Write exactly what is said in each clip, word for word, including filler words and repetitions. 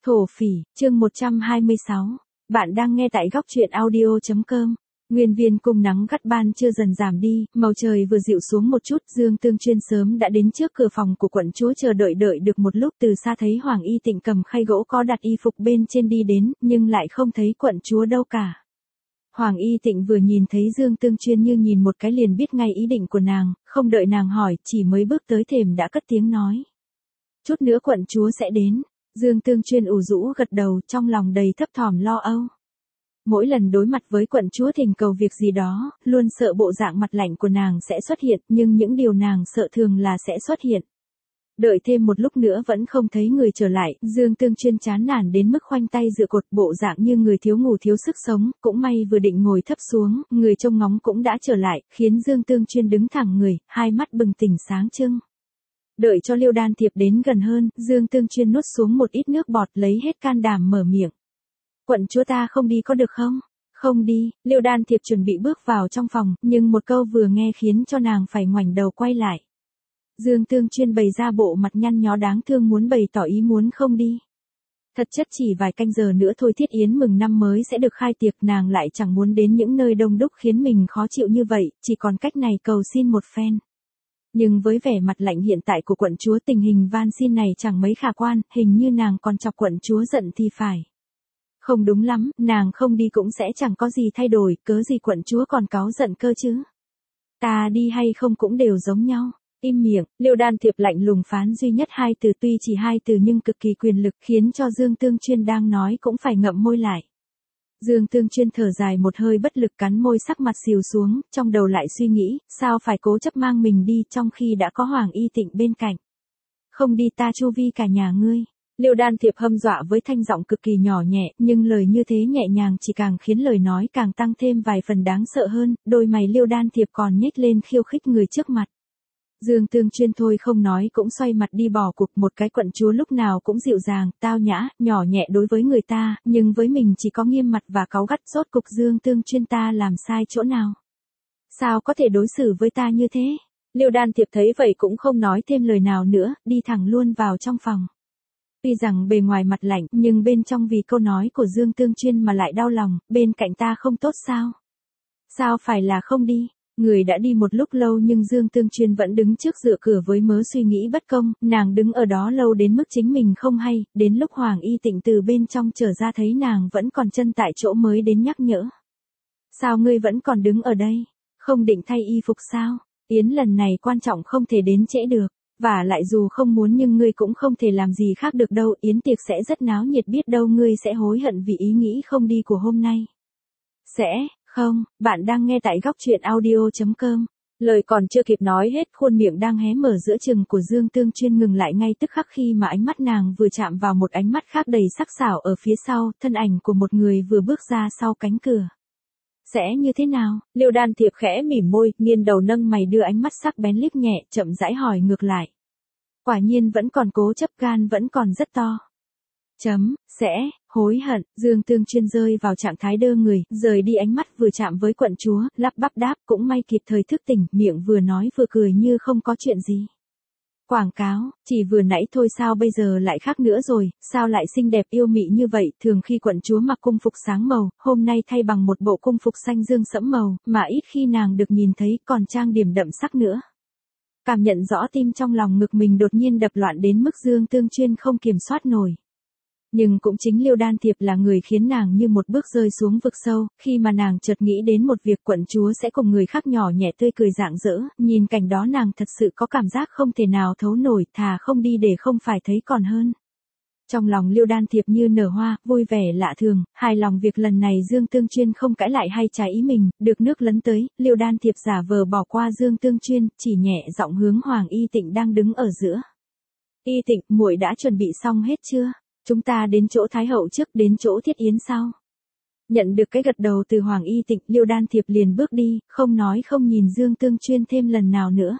Thổ phỉ, chương một trăm hai mươi sáu. Bạn đang nghe tại góc truyện audio.com. Nguyên viên cung nắng gắt ban chưa dần giảm đi, màu trời vừa dịu xuống một chút, Dương Tương Chuyên sớm đã đến trước cửa phòng của quận chúa chờ đợi đợi được một lúc, từ xa thấy Hoàng Y Tịnh cầm khay gỗ có đặt y phục bên trên đi đến, nhưng lại không thấy quận chúa đâu cả. Hoàng Y Tịnh vừa nhìn thấy Dương Tương Chuyên như nhìn một cái liền biết ngay ý định của nàng, không đợi nàng hỏi, chỉ mới bước tới thềm đã cất tiếng nói. Chút nữa quận chúa sẽ đến. Dương Tương Chuyên ủ rũ gật đầu, trong lòng đầy thấp thỏm lo âu. Mỗi lần đối mặt với quận chúa thỉnh cầu việc gì đó, luôn sợ bộ dạng mặt lạnh của nàng sẽ xuất hiện, nhưng những điều nàng sợ thường là sẽ xuất hiện. Đợi thêm một lúc nữa vẫn không thấy người trở lại, Dương Tương Chuyên chán nản đến mức khoanh tay dựa cột, bộ dạng như người thiếu ngủ thiếu sức sống, cũng may vừa định ngồi thấp xuống, người trông ngóng cũng đã trở lại, khiến Dương Tương Chuyên đứng thẳng người, hai mắt bừng tỉnh sáng trưng. Đợi cho Liêu Đan Thiệp đến gần hơn, Dương Tương Chuyên nuốt xuống một ít nước bọt, lấy hết can đảm mở miệng. Quận chúa ta không đi có được không? Không đi. Liêu Đan Thiệp chuẩn bị bước vào trong phòng, nhưng một câu vừa nghe khiến cho nàng phải ngoảnh đầu quay lại. Dương Tương Chuyên bày ra bộ mặt nhăn nhó đáng thương muốn bày tỏ ý muốn không đi. Thật chất chỉ vài canh giờ nữa thôi Thiết Yến mừng năm mới sẽ được khai tiệc, nàng lại chẳng muốn đến những nơi đông đúc khiến mình khó chịu như vậy, chỉ còn cách này cầu xin một phen. Nhưng với vẻ mặt lạnh hiện tại của quận chúa, tình hình van xin này chẳng mấy khả quan, hình như nàng còn chọc quận chúa giận thì phải. Không đúng lắm, nàng không đi cũng sẽ chẳng có gì thay đổi, cớ gì quận chúa còn cáu giận cơ chứ. Ta đi hay không cũng đều giống nhau. Im miệng. Liêu Đan Thiệp lạnh lùng phán duy nhất hai từ, tuy chỉ hai từ nhưng cực kỳ quyền lực, khiến cho Dương Tương Chuyên đang nói cũng phải ngậm môi lại. Dương Tương Chuyên thở dài một hơi bất lực, cắn môi, sắc mặt xìu xuống, trong đầu lại suy nghĩ, sao phải cố chấp mang mình đi trong khi đã có Hoàng Y Tịnh bên cạnh. Không đi ta chu vi cả nhà ngươi. Liêu Đan Thiệp hâm dọa với thanh giọng cực kỳ nhỏ nhẹ, nhưng lời như thế nhẹ nhàng chỉ càng khiến lời nói càng tăng thêm vài phần đáng sợ hơn, đôi mày Liêu Đan Thiệp còn nhếch lên khiêu khích người trước mặt. Dương Tương Chuyên thôi không nói cũng xoay mặt đi bỏ cuộc, một cái quận chúa lúc nào cũng dịu dàng, tao nhã, nhỏ nhẹ đối với người ta, nhưng với mình chỉ có nghiêm mặt và cáu gắt, rốt cục Dương Tương Chuyên ta làm sai chỗ nào? Sao có thể đối xử với ta như thế? Liêu Đan Thiệp thấy vậy cũng không nói thêm lời nào nữa, đi thẳng luôn vào trong phòng. Tuy rằng bề ngoài mặt lạnh, nhưng bên trong vì câu nói của Dương Tương Chuyên mà lại đau lòng, bên cạnh ta không tốt sao? Sao phải là không đi? Người đã đi một lúc lâu nhưng Dương Tương Chuyên vẫn đứng trước dựa cửa với mớ suy nghĩ bất công, nàng đứng ở đó lâu đến mức chính mình không hay, đến lúc Hoàng Y Tịnh từ bên trong trở ra thấy nàng vẫn còn chân tại chỗ mới đến nhắc nhở. Sao ngươi vẫn còn đứng ở đây? Không định thay y phục sao? Yến lần này quan trọng không thể đến trễ được, và lại dù không muốn nhưng ngươi cũng không thể làm gì khác được đâu, yến tiệc sẽ rất náo nhiệt, biết đâu ngươi sẽ hối hận vì ý nghĩ không đi của hôm nay. Sẽ... Không, bạn đang nghe tại góc truyện audio.com. Lời còn chưa kịp nói hết, khuôn miệng đang hé mở giữa chừng của Dương Tương Chuyên ngừng lại ngay tức khắc khi mà ánh mắt nàng vừa chạm vào một ánh mắt khác đầy sắc sảo ở phía sau, thân ảnh của một người vừa bước ra sau cánh cửa. Sẽ như thế nào? Liêu Đan Thiệp khẽ mỉm môi, nghiêng đầu nâng mày đưa ánh mắt sắc bén liếc nhẹ, chậm rãi hỏi ngược lại. Quả nhiên vẫn còn cố chấp, gan vẫn còn rất to. Chấm, sẽ, hối hận. Dương Tương Chuyên rơi vào trạng thái đơ người, rời đi ánh mắt vừa chạm với quận chúa, lắp bắp đáp, cũng may kịp thời thức tỉnh, miệng vừa nói vừa cười như không có chuyện gì. Quảng cáo, chỉ vừa nãy thôi sao bây giờ lại khác nữa rồi, sao lại xinh đẹp yêu mị như vậy, thường khi quận chúa mặc cung phục sáng màu, hôm nay thay bằng một bộ cung phục xanh dương sẫm màu, mà ít khi nàng được nhìn thấy còn trang điểm đậm sắc nữa. Cảm nhận rõ tim trong lòng ngực mình đột nhiên đập loạn đến mức Dương Tương Chuyên không kiểm soát nổi. Nhưng cũng chính Liêu Đan Thiệp là người khiến nàng như một bước rơi xuống vực sâu, khi mà nàng chợt nghĩ đến một việc quận chúa sẽ cùng người khác nhỏ nhẹ tươi cười rạng rỡ, nhìn cảnh đó nàng thật sự có cảm giác không thể nào thấu nổi, thà không đi để không phải thấy còn hơn. Trong lòng Liêu Đan Thiệp như nở hoa, vui vẻ lạ thường, hài lòng việc lần này Dương Tương Chuyên không cãi lại hay trái ý mình, được nước lấn tới, Liêu Đan Thiệp giả vờ bỏ qua Dương Tương Chuyên, chỉ nhẹ giọng hướng Hoàng Y Tịnh đang đứng ở giữa. Y Tịnh, muội đã chuẩn bị xong hết chưa? Chúng ta đến chỗ Thái hậu trước, đến chỗ Thiết Yến sau. Nhận được cái gật đầu từ Hoàng Y Tịnh, Liêu Đan Thiệp liền bước đi, không nói không nhìn Dương Tương Chuyên thêm lần nào nữa.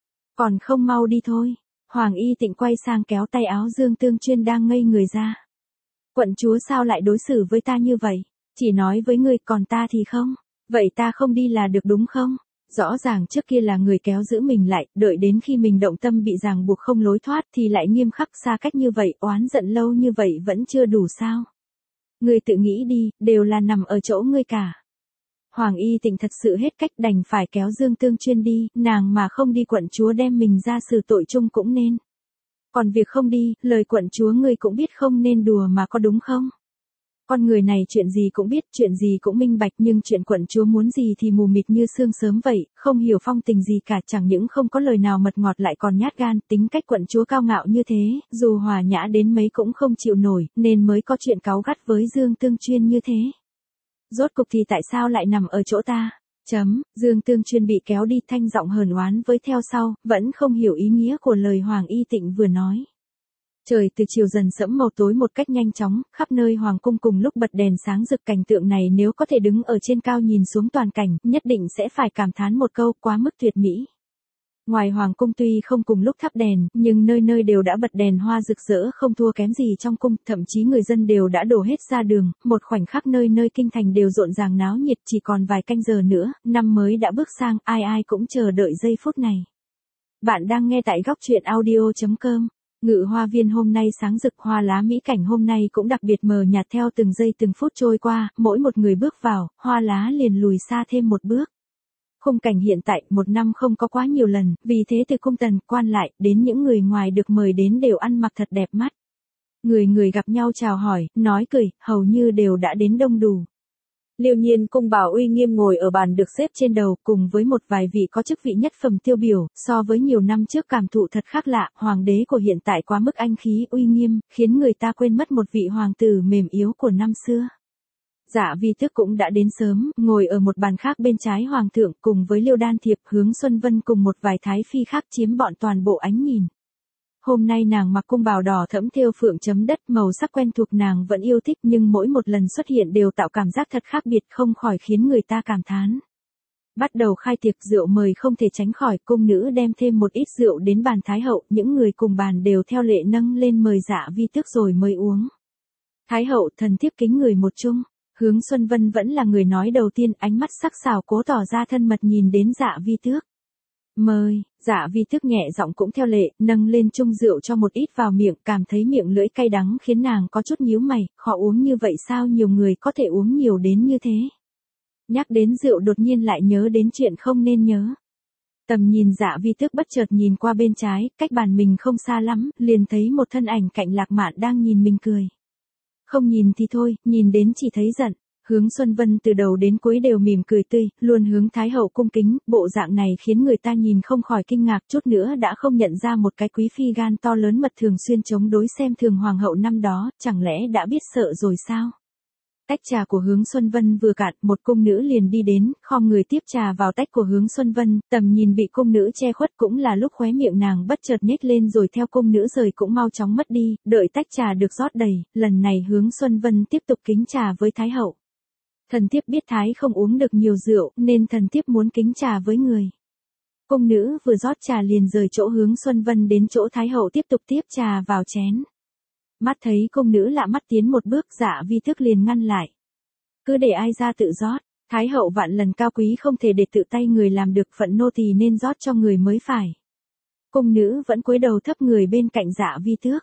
Còn không mau đi thôi. Hoàng Y Tịnh quay sang kéo tay áo Dương Tương Chuyên đang ngây người ra. Quận chúa sao lại đối xử với ta như vậy? Chỉ nói với ngươi còn ta thì không. Vậy ta không đi là được đúng không? Rõ ràng trước kia là người kéo giữ mình lại, đợi đến khi mình động tâm bị ràng buộc không lối thoát thì lại nghiêm khắc xa cách như vậy, oán giận lâu như vậy vẫn chưa đủ sao? Ngươi tự nghĩ đi, đều là nằm ở chỗ ngươi cả. Hoàng Y Tịnh thật sự hết cách đành phải kéo Dương Tương Chuyên đi, nàng mà không đi quận chúa đem mình ra xử tội chung cũng nên. Còn việc không đi, lời quận chúa ngươi cũng biết không nên đùa mà có đúng không? Con người này chuyện gì cũng biết, chuyện gì cũng minh bạch nhưng chuyện quận chúa muốn gì thì mù mịt như sương sớm vậy, không hiểu phong tình gì cả, chẳng những không có lời nào mật ngọt lại còn nhát gan, tính cách quận chúa cao ngạo như thế, dù hòa nhã đến mấy cũng không chịu nổi, nên mới có chuyện cáu gắt với Dương Tương Chuyên như thế. Rốt cục thì tại sao lại nằm ở chỗ ta? Chấm, Dương Tương Chuyên bị kéo đi thanh giọng hờn oán với theo sau, vẫn không hiểu ý nghĩa của lời Hoàng Y Tịnh vừa nói. Trời từ chiều dần sẫm màu tối một cách nhanh chóng, khắp nơi hoàng cung cùng lúc bật đèn sáng rực, cảnh tượng này nếu có thể đứng ở trên cao nhìn xuống toàn cảnh, nhất định sẽ phải cảm thán một câu quá mức tuyệt mỹ. Ngoài hoàng cung tuy không cùng lúc thắp đèn, nhưng nơi nơi đều đã bật đèn hoa rực rỡ không thua kém gì trong cung, thậm chí người dân đều đã đổ hết ra đường, một khoảnh khắc nơi nơi kinh thành đều rộn ràng náo nhiệt, chỉ còn vài canh giờ nữa, năm mới đã bước sang, ai ai cũng chờ đợi giây phút này. Bạn đang nghe tại góc truyện audio chấm com. Ngự hoa viên hôm nay sáng rực, hoa lá mỹ cảnh hôm nay cũng đặc biệt mờ nhạt theo từng giây từng phút trôi qua, mỗi một người bước vào, hoa lá liền lùi xa thêm một bước. Khung cảnh hiện tại, một năm không có quá nhiều lần, vì thế từ cung tần, quan lại, đến những người ngoài được mời đến đều ăn mặc thật đẹp mắt. Người người gặp nhau chào hỏi, nói cười, hầu như đều đã đến đông đủ. Liêu Nhiên cung bảo uy nghiêm ngồi ở bàn được xếp trên đầu, cùng với một vài vị có chức vị nhất phẩm tiêu biểu, so với nhiều năm trước cảm thụ thật khác lạ, hoàng đế của hiện tại quá mức anh khí uy nghiêm, khiến người ta quên mất một vị hoàng tử mềm yếu của năm xưa. Dạ Vi Tước cũng đã đến sớm, ngồi ở một bàn khác bên trái hoàng thượng, cùng với Liêu Đan Thiệp, Hướng Xuân Vân cùng một vài thái phi khác chiếm bọn toàn bộ ánh nhìn. Hôm nay nàng mặc cung bào đỏ thẫm thêu phượng chấm đất, màu sắc quen thuộc nàng vẫn yêu thích nhưng mỗi một lần xuất hiện đều tạo cảm giác thật khác biệt, không khỏi khiến người ta cảm thán. Bắt đầu khai tiệc, rượu mời không thể tránh khỏi, cung nữ đem thêm một ít rượu đến bàn Thái hậu, những người cùng bàn đều theo lệ nâng lên mời Dạ Vi Tước rồi mới uống. Thái hậu thần thiếp kính người một chung. Hướng Xuân Vân vẫn là người nói đầu tiên, ánh mắt sắc sảo cố tỏ ra thân mật nhìn đến Dạ Vi Tước. Mời, Dạ Vi Tước nhẹ giọng cũng theo lệ, nâng lên chung rượu cho một ít vào miệng, cảm thấy miệng lưỡi cay đắng khiến nàng có chút nhíu mày, khó uống như vậy sao nhiều người có thể uống nhiều đến như thế. Nhắc đến rượu đột nhiên lại nhớ đến chuyện không nên nhớ. Tầm nhìn Dạ Vi Tước bất chợt nhìn qua bên trái, cách bàn mình không xa lắm, liền thấy một thân ảnh cạnh Lạc Mạn đang nhìn mình cười. Không nhìn thì thôi, nhìn đến chỉ thấy giận. Hướng Xuân Vân từ đầu đến cuối đều mỉm cười tươi, luôn hướng Thái hậu cung kính, bộ dạng này khiến người ta nhìn không khỏi kinh ngạc, chút nữa đã không nhận ra một cái quý phi gan to lớn mật thường xuyên chống đối xem thường hoàng hậu năm đó, chẳng lẽ đã biết sợ rồi sao? Tách trà của Hướng Xuân Vân vừa cạn, một cung nữ liền đi đến, khom người tiếp trà vào tách của Hướng Xuân Vân, tầm nhìn bị cung nữ che khuất cũng là lúc khóe miệng nàng bất chợt nhếch lên rồi theo cung nữ rời cũng mau chóng mất đi, đợi tách trà được rót đầy, lần này Hướng Xuân Vân tiếp tục kính trà với Thái hậu. Thần thiếp biết Thái không uống được nhiều rượu, nên thần thiếp muốn kính trà với người. Cung nữ vừa rót trà liền rời chỗ Hướng Xuân Vân đến chỗ Thái hậu tiếp tục tiếp trà vào chén. Mắt thấy cung nữ lạ mắt tiến một bước, Dạ Vi Tước liền ngăn lại. Cứ để ai ra tự rót, Thái hậu vạn lần cao quý không thể để tự tay người làm được, phận nô tỳ nên rót cho người mới phải. Cung nữ vẫn cúi đầu thấp người bên cạnh Dạ Vi Tước.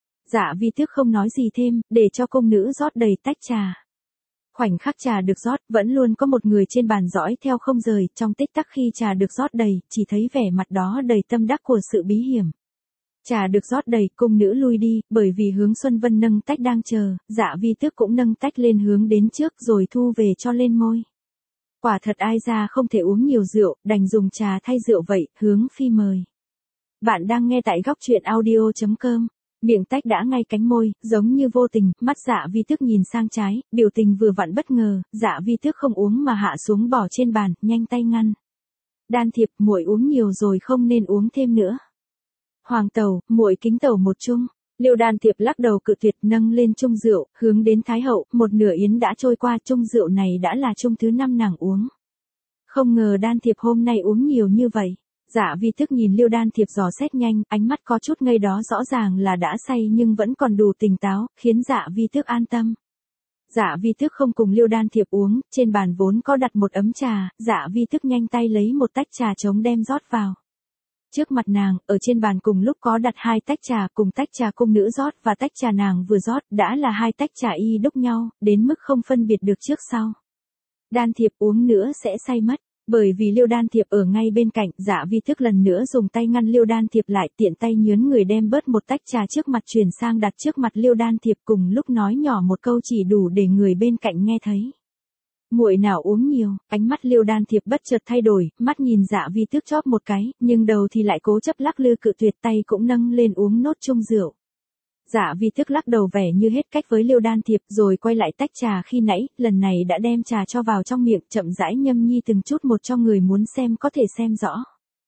Dạ Vi Tước không nói gì thêm, để cho cung nữ rót đầy tách trà. Khoảnh khắc trà được rót, vẫn luôn có một người trên bàn dõi theo không rời, trong tích tắc khi trà được rót đầy, chỉ thấy vẻ mặt đó đầy tâm đắc của sự bí hiểm. Trà được rót đầy, cung nữ lui đi, bởi vì Hướng Xuân Vân nâng tách đang chờ, Dạ Vi Tước cũng nâng tách lên hướng đến trước rồi thu về cho lên môi. Quả thật ai ra không thể uống nhiều rượu, đành dùng trà thay rượu vậy, Hướng phi mời. Bạn đang nghe tại góc truyện audio chấm com. Miệng tách đã ngay cánh môi, giống như vô tình, mắt Dạ Vi Tước nhìn sang trái, biểu tình vừa vặn bất ngờ, Dạ Vi Tước không uống mà hạ xuống bỏ trên bàn, nhanh tay ngăn. Đan Thiệp, muội uống nhiều rồi không nên uống thêm nữa. Hoàng tẩu, muội kính tẩu một chung. Liêu Đan Thiệp lắc đầu cự tuyệt, nâng lên chung rượu, hướng đến Thái hậu, một nửa yến đã trôi qua, chung rượu này đã là chung thứ năm nàng uống. Không ngờ Đan Thiệp hôm nay uống nhiều như vậy. Dạ Vi Tước nhìn Liêu Đan Thiệp dò xét nhanh, ánh mắt có chút ngây đó, rõ ràng là đã say nhưng vẫn còn đủ tỉnh táo, khiến Dạ Vi Tước an tâm. Dạ Vi Tước không cùng Liêu Đan Thiệp uống, trên bàn vốn có đặt một ấm trà, Dạ Vi Tước nhanh tay lấy một tách trà trống đem rót vào. Trước mặt nàng, ở trên bàn cùng lúc có đặt hai tách trà, cùng tách trà cung nữ rót và tách trà nàng vừa rót, đã là hai tách trà y đúc nhau, đến mức không phân biệt được trước sau. Đan Thiệp uống nữa sẽ say mất. Bởi vì Liêu Đan Thiệp ở ngay bên cạnh, Dạ Vi Tước lần nữa dùng tay ngăn Liêu Đan Thiệp lại, tiện tay nhướn người đem bớt một tách trà trước mặt chuyển sang đặt trước mặt Liêu Đan Thiệp, cùng lúc nói nhỏ một câu chỉ đủ để người bên cạnh nghe thấy. Muội nào uống nhiều, ánh mắt Liêu Đan Thiệp bất chợt thay đổi, mắt nhìn Dạ Vi Tước chóp một cái, nhưng đầu thì lại cố chấp lắc lư cự tuyệt, tay cũng nâng lên uống nốt chung rượu. Dạ Vi Tước lắc đầu vẻ như hết cách với Liêu Đan Thiệp, rồi quay lại tách trà khi nãy, lần này đã đem trà cho vào trong miệng, chậm rãi nhâm nhi từng chút một cho người muốn xem có thể xem rõ.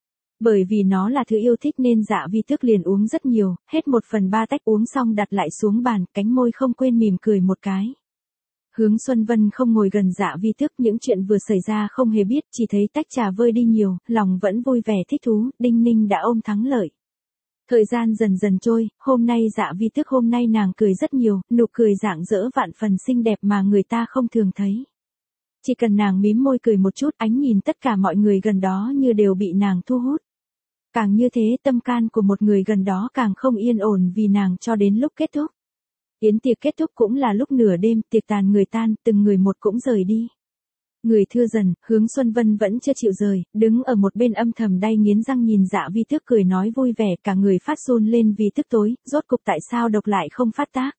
Bởi vì nó là thứ yêu thích nên Dạ Vi Tước liền uống rất nhiều, hết một phần ba tách uống xong đặt lại xuống bàn, cánh môi không quên mỉm cười một cái. Hướng Xuân Vân không ngồi gần Dạ Vi Tước, những chuyện vừa xảy ra không hề biết, chỉ thấy tách trà vơi đi nhiều, lòng vẫn vui vẻ thích thú, đinh ninh đã ôm thắng lợi. Thời gian dần dần trôi, hôm nay Dạ Vi Tước hôm nay nàng cười rất nhiều, nụ cười rạng rỡ vạn phần xinh đẹp mà người ta không thường thấy. Chỉ cần nàng mím môi cười một chút, ánh nhìn tất cả mọi người gần đó như đều bị nàng thu hút. Càng như thế tâm can của một người gần đó càng không yên ổn vì nàng cho đến lúc kết thúc. Yến tiệc kết thúc cũng là lúc nửa đêm, tiệc tàn người tan, từng người một cũng rời đi. Người thưa dần, Hướng Xuân Vân vẫn chưa chịu rời, đứng ở một bên âm thầm đay nghiến răng nhìn Dạ Vi Tước cười nói vui vẻ, cả người phát run lên vì tức tối, rốt cục tại sao độc lại không phát tác.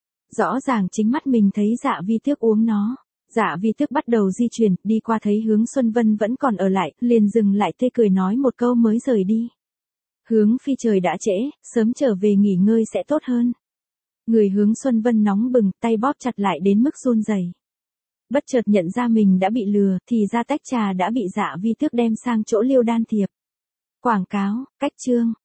Rõ ràng chính mắt mình thấy Dạ Vi Tước uống nó. Dạ Vi Tước bắt đầu di chuyển, đi qua thấy Hướng Xuân Vân vẫn còn ở lại, liền dừng lại tê cười nói một câu mới rời đi. Hướng phi trời đã trễ, sớm trở về nghỉ ngơi sẽ tốt hơn. Người Hướng Xuân Vân nóng bừng, tay bóp chặt lại đến mức run rẩy. Bất chợt nhận ra mình đã bị lừa, thì ra tách trà đã bị Dạ Vi Tước đem sang chỗ Liêu Đan Thiệp. Quảng cáo, cách chương.